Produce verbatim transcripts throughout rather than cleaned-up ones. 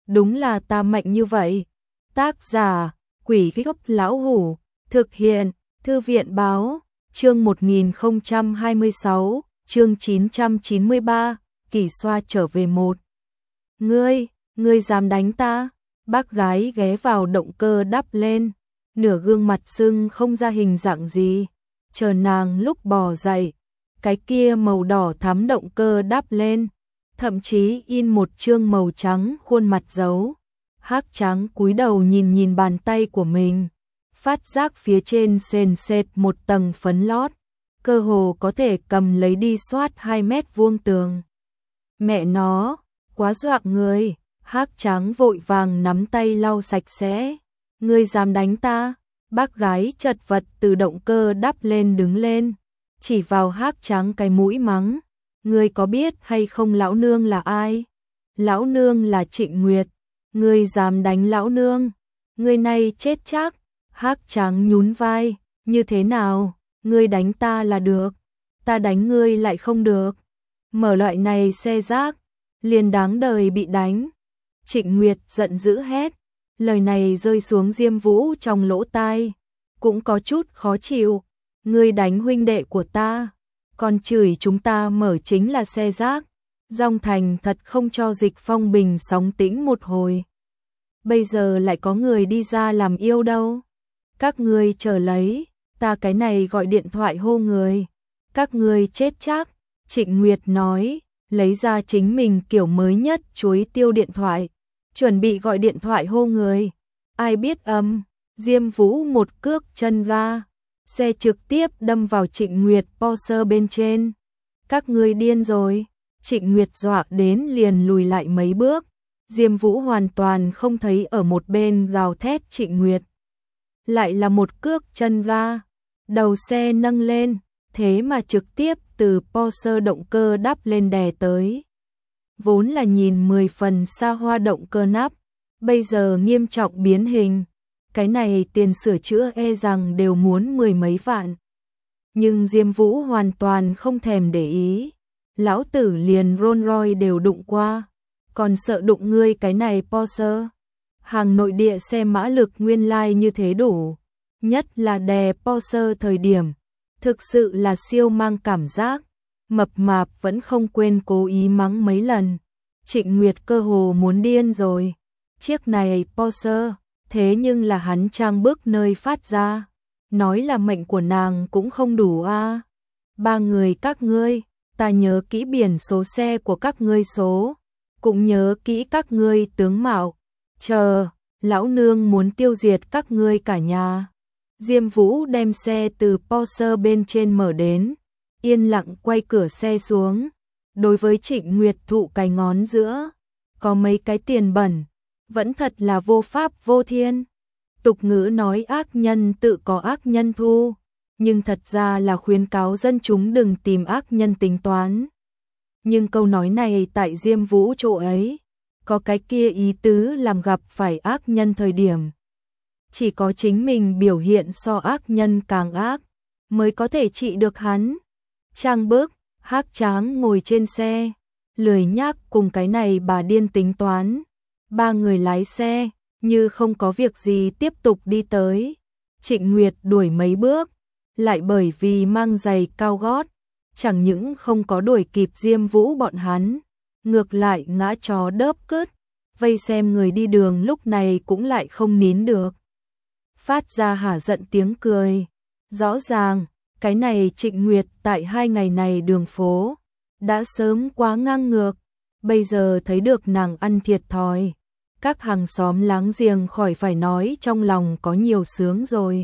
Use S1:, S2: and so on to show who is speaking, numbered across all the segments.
S1: đúng là ta mạnh như vậy. Tác giả, Quỷ Gốc Lão Hủ, thực hiện, Thư viện Báo, chương một nghìn không trăm hai mươi sáu, chương chín trăm chín mươi ba, Kỳ Xoa trở về một. Ngươi, ngươi dám đánh ta? Bác gái ghé vào động cơ đắp lên, nửa gương mặt sưng không ra hình dạng gì. Chờ nàng lúc bò dậy, cái kia màu đỏ thắm động cơ đắp lên, thậm chí in một chương màu trắng khuôn mặt dấu. Hắc Trắng cúi đầu nhìn nhìn bàn tay của mình, phát giác phía trên sền sệt một tầng phấn lót, cơ hồ có thể cầm lấy đi xoát hai mét vuông tường. Mẹ nó, quá dọa người. Hắc Trắng vội vàng nắm tay lau sạch sẽ. Ngươi dám đánh ta? Bác gái chật vật từ động cơ đắp lên đứng lên, chỉ vào Hắc Trắng cái mũi mắng. Ngươi có biết hay không lão nương là ai? Lão nương là Trịnh Nguyệt. Ngươi dám đánh lão nương? Ngươi này chết chắc. Hắc Trắng nhún vai. Như thế nào? Ngươi đánh ta là được, ta đánh ngươi lại không được. Mở loại này xe rác, liền đáng đời bị đánh. Trịnh Nguyệt giận dữ hét. Lời này rơi xuống Diêm Vũ trong lỗ tai, cũng có chút khó chịu. Ngươi đánh huynh đệ của ta, còn chửi chúng ta mở chính là xe rác. Dòng Thành thật không cho Dịch Phong bình sóng tĩnh một hồi. Bây giờ lại có người đi ra làm yêu đâu. Các ngươi chờ lấy, ta cái này gọi điện thoại hô người. Các ngươi chết chắc. Trịnh Nguyệt nói, lấy ra chính mình kiểu mới nhất chuối tiêu điện thoại, chuẩn bị gọi điện thoại hô người. Ai biết âm, Diêm Vũ một cước chân ga, xe trực tiếp đâm vào Trịnh Nguyệt Porsche bên trên. Các ngươi điên rồi. Trịnh Nguyệt dọa đến liền lùi lại mấy bước. Diêm Vũ hoàn toàn không thấy ở một bên gào thét Trịnh Nguyệt. Lại là một cước chân ga, đầu xe nâng lên, thế mà trực tiếp từ Porsche động cơ đắp lên đè tới. Vốn là nhìn mười phần xa hoa động cơ nắp, bây giờ nghiêm trọng biến hình. Cái này tiền sửa chữa e rằng đều muốn mười mấy vạn. Nhưng Diêm Vũ hoàn toàn không thèm để ý. Lão tử liền Rolls Royce đều đụng qua, còn sợ đụng ngươi cái này Porsche. Hàng nội địa xe mã lực nguyên lai như thế đủ, nhất là đè Porsche thời điểm, thực sự là siêu mang cảm giác. Mập Mạp vẫn không quên cố ý mắng mấy lần. Trịnh Nguyệt cơ hồ muốn điên rồi. Chiếc này Porsche, thế nhưng là hắn trang bức nơi phát ra, nói là mệnh của nàng cũng không đủ a. À. Ba người các ngươi, ta nhớ kỹ biển số xe của các ngươi số, cũng nhớ kỹ các ngươi tướng mạo. Chờ, lão nương muốn tiêu diệt các ngươi cả nhà. Diêm Vũ đem xe từ Porsche bên trên mở đến, yên lặng quay cửa xe xuống. Đối với Trịnh Nguyệt thụ cái ngón giữa, có mấy cái tiền bẩn, vẫn thật là vô pháp vô thiên. Tục ngữ nói ác nhân tự có ác nhân thu, nhưng thật ra là khuyến cáo dân chúng đừng tìm ác nhân tính toán. Nhưng câu nói này tại Diêm Vũ chỗ ấy, có cái kia ý tứ làm gặp phải ác nhân thời điểm. Chỉ có chính mình biểu hiện so ác nhân càng ác, mới có thể trị được hắn. Trang bức, Hắc Trắng ngồi trên xe, lười nhác cùng cái này bà điên tính toán. Ba người lái xe, như không có việc gì tiếp tục đi tới. Trịnh Nguyệt đuổi mấy bước, lại bởi vì mang giày cao gót, chẳng những không có đuổi kịp Diêm Vũ bọn hắn, ngược lại ngã chó đớp cứt. Vây xem người đi đường lúc này cũng lại không nín được, phát ra hả giận tiếng cười. Rõ ràng, cái này Trịnh Nguyệt tại hai ngày này đường phố đã sớm quá ngang ngược, bây giờ thấy được nàng ăn thiệt thòi, các hàng xóm láng giềng khỏi phải nói trong lòng có nhiều sướng rồi.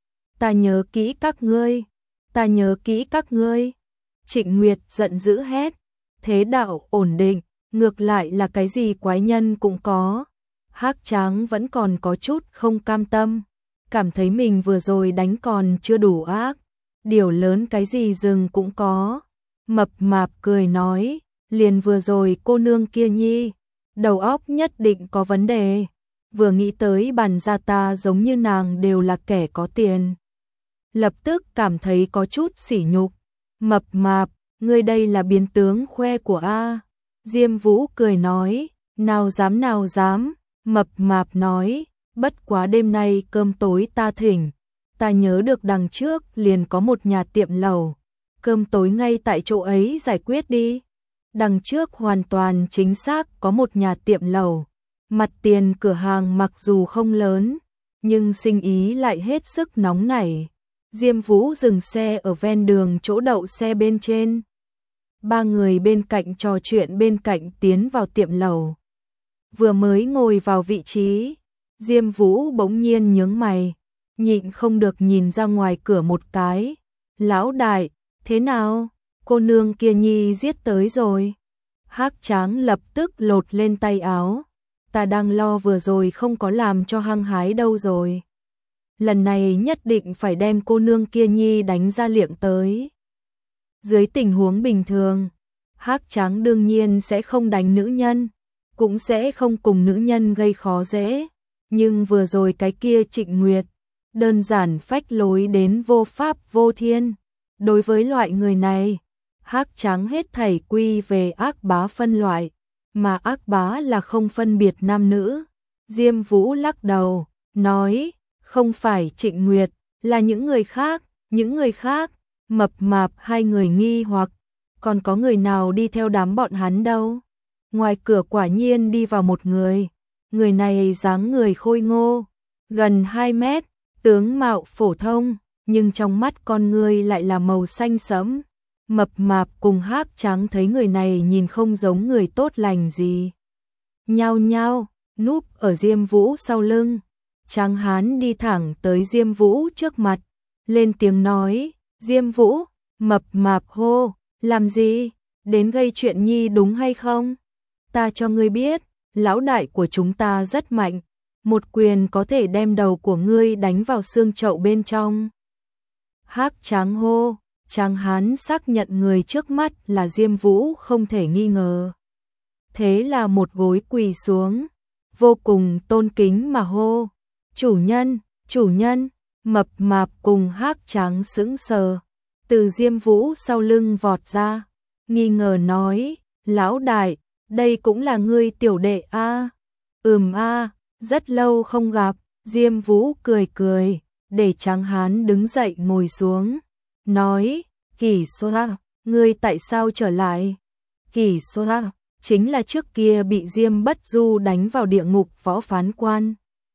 S1: Ta nhớ kỹ các ngươi, ta nhớ kỹ các ngươi. Trịnh Nguyệt giận dữ hét. Thế đạo ổn định, ngược lại là cái gì quái nhân cũng có. Hắc Trắng vẫn còn có chút không cam tâm, cảm thấy mình vừa rồi đánh còn chưa đủ ác. Điều lớn cái gì rừng cũng có. Mập Mạp cười nói, liền vừa rồi cô nương kia nhi, đầu óc nhất định có vấn đề. Vừa nghĩ tới bản gia ta giống như nàng đều là kẻ có tiền, lập tức cảm thấy có chút sỉ nhục. Mập Mạp, ngươi đây là biến tướng khoe của A. Diêm Vũ cười nói, Nào dám nào dám, mập mạp nói, bất quá đêm nay cơm tối ta thỉnh, ta nhớ được đằng trước liền có một nhà tiệm lẩu, cơm tối ngay tại chỗ ấy giải quyết đi. Đằng trước hoàn toàn chính xác có một nhà tiệm lẩu, mặt tiền cửa hàng mặc dù không lớn, nhưng sinh ý lại hết sức nóng nảy. Diêm Vũ dừng xe ở ven đường chỗ đậu xe bên trên. Ba người bên cạnh trò chuyện bên cạnh tiến vào tiệm lẩu. Vừa mới ngồi vào vị trí, Diêm Vũ bỗng nhiên nhướng mày, nhịn không được nhìn ra ngoài cửa một cái. Lão đại, thế nào? Cô nương kia nhi giết tới rồi. Hắc Tráng lập tức lột lên tay áo. Ta đang lo vừa rồi không có làm cho hăng hái đâu rồi. Lần này nhất định phải đem cô nương kia nhi đánh ra liệng tới. Dưới tình huống bình thường, Hắc Tráng đương nhiên sẽ không đánh nữ nhân, cũng sẽ không cùng nữ nhân gây khó dễ. Nhưng vừa rồi cái kia Trịnh Nguyệt, đơn giản phách lối đến vô pháp vô thiên. Đối với loại người này, Hắc Tráng hết thảy quy về ác bá phân loại, mà ác bá là không phân biệt nam nữ. Diêm Vũ lắc đầu, nói, không phải Trịnh Nguyệt, là những người khác, những người khác. Mập mạp hai người nghi hoặc, còn có người nào đi theo đám bọn hắn đâu. Ngoài cửa quả nhiên đi vào một người, người này dáng người khôi ngô, gần hai mét, tướng mạo phổ thông, nhưng trong mắt con người lại là màu xanh sẫm. Mập mạp cùng Hắc Tráng thấy người này nhìn không giống người tốt lành gì. Nhao nhao, núp ở Diêm Vũ sau lưng. Tráng hán đi thẳng tới Diêm Vũ trước mặt, lên tiếng nói, Diêm Vũ, mập mạp hô, làm gì, đến gây chuyện nhi đúng hay không? Ta cho ngươi biết, lão đại của chúng ta rất mạnh, một quyền có thể đem đầu của ngươi đánh vào xương chậu bên trong. Hắc Tráng hô, Tráng hán xác nhận người trước mắt là Diêm Vũ không thể nghi ngờ. Thế là một gối quỳ xuống, vô cùng tôn kính mà hô, chủ nhân, chủ nhân. Mập mạp cùng Hắc Tráng sững sờ, từ Diêm Vũ sau lưng vọt ra, nghi ngờ nói, lão đại, đây cũng là ngươi tiểu đệ a? À? Ừm a, à, rất lâu không gặp. Diêm Vũ cười cười, để Tráng hán đứng dậy ngồi xuống, nói, Kỷ Xoa, ngươi tại sao trở lại? Kỷ Xoa, chính là trước kia bị Diêm Bất Du đánh vào địa ngục võ phán quan.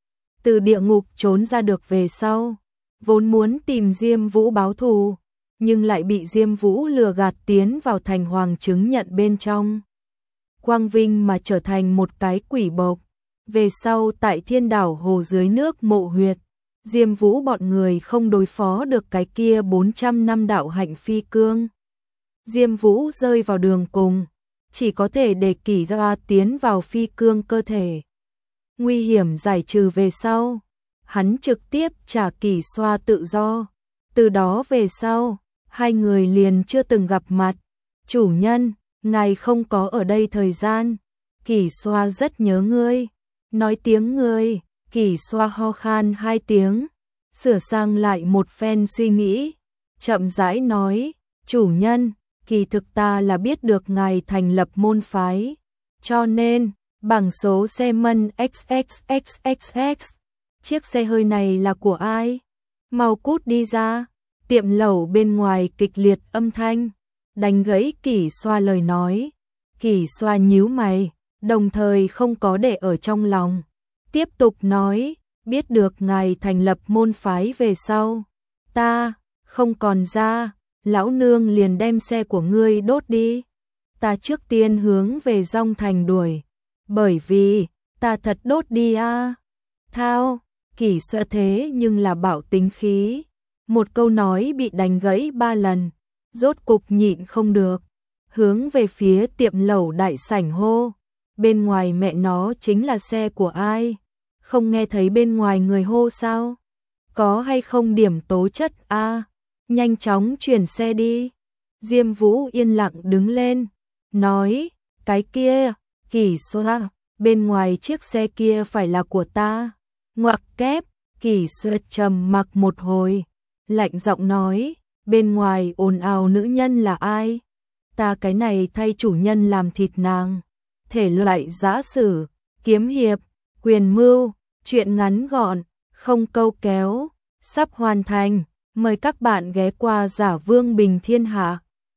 S1: Từ địa ngục trốn ra được về sau, vốn muốn tìm Diêm Vũ báo thù, nhưng lại bị Diêm Vũ lừa gạt tiến vào thành hoàng chứng nhận bên trong. Quang vinh mà trở thành một cái quỷ bộc. Về sau tại Thiên Đảo Hồ dưới nước mộ huyệt, Diêm Vũ bọn người không đối phó được cái kia bốn trăm năm đạo hạnh phi cương. Diêm Vũ rơi vào đường cùng, chỉ có thể để Kỷ Gia tiến vào phi cương cơ thể. Nguy hiểm giải trừ về sau, hắn trực tiếp trả Kỷ Xoa tự do. Từ đó về sau, hai người liền chưa từng gặp mặt. Chủ nhân, ngài không có ở đây thời gian, Kỷ Xoa rất nhớ ngươi. Nói tiếng ngươi, Kỷ Xoa ho khan hai tiếng, sửa sang lại một phen suy nghĩ, chậm rãi nói, chủ nhân, kỳ thực ta là biết được ngài thành lập môn phái, cho nên, bảng số xe mân ích ích ích ích ích, chiếc xe hơi này là của ai? Mau cút đi ra. Tiệm lẩu bên ngoài kịch liệt âm thanh, đánh gãy Kỷ Xoa lời nói. Kỷ Xoa nhíu mày, đồng thời không có để ở trong lòng, tiếp tục nói, biết được ngài thành lập môn phái về sau, ta không còn ra, lão nương liền đem xe của ngươi đốt đi. Ta trước tiên hướng về Dong Thành đuổi, bởi vì ta thật đốt đi a. À. Thao, Kỷ Xoa thế nhưng là bạo tính khí, một câu nói bị đánh gãy ba lần, rốt cục nhịn không được, hướng về phía tiệm lẩu đại sảnh hô, bên ngoài mẹ nó chính là xe của ai? Không nghe thấy bên ngoài người hô sao? Có hay không điểm tố chất a? À, nhanh chóng chuyển xe đi. Diêm Vũ yên lặng đứng lên, nói, cái kia, Kỷ Xoa, bên ngoài chiếc xe kia phải là của ta. Ngoặc kép, Kỷ Xoa trầm mặc một hồi, lạnh giọng nói, bên ngoài ồn ào nữ nhân là ai? Ta cái này thay chủ nhân làm thịt nàng. thể loại giã sử, kiếm hiệp, quyền mưu, truyện ngắn gọn, không câu kéo, sắp hoàn thành. Mời các bạn ghé qua Giả Vương Bình Thiên Hạ.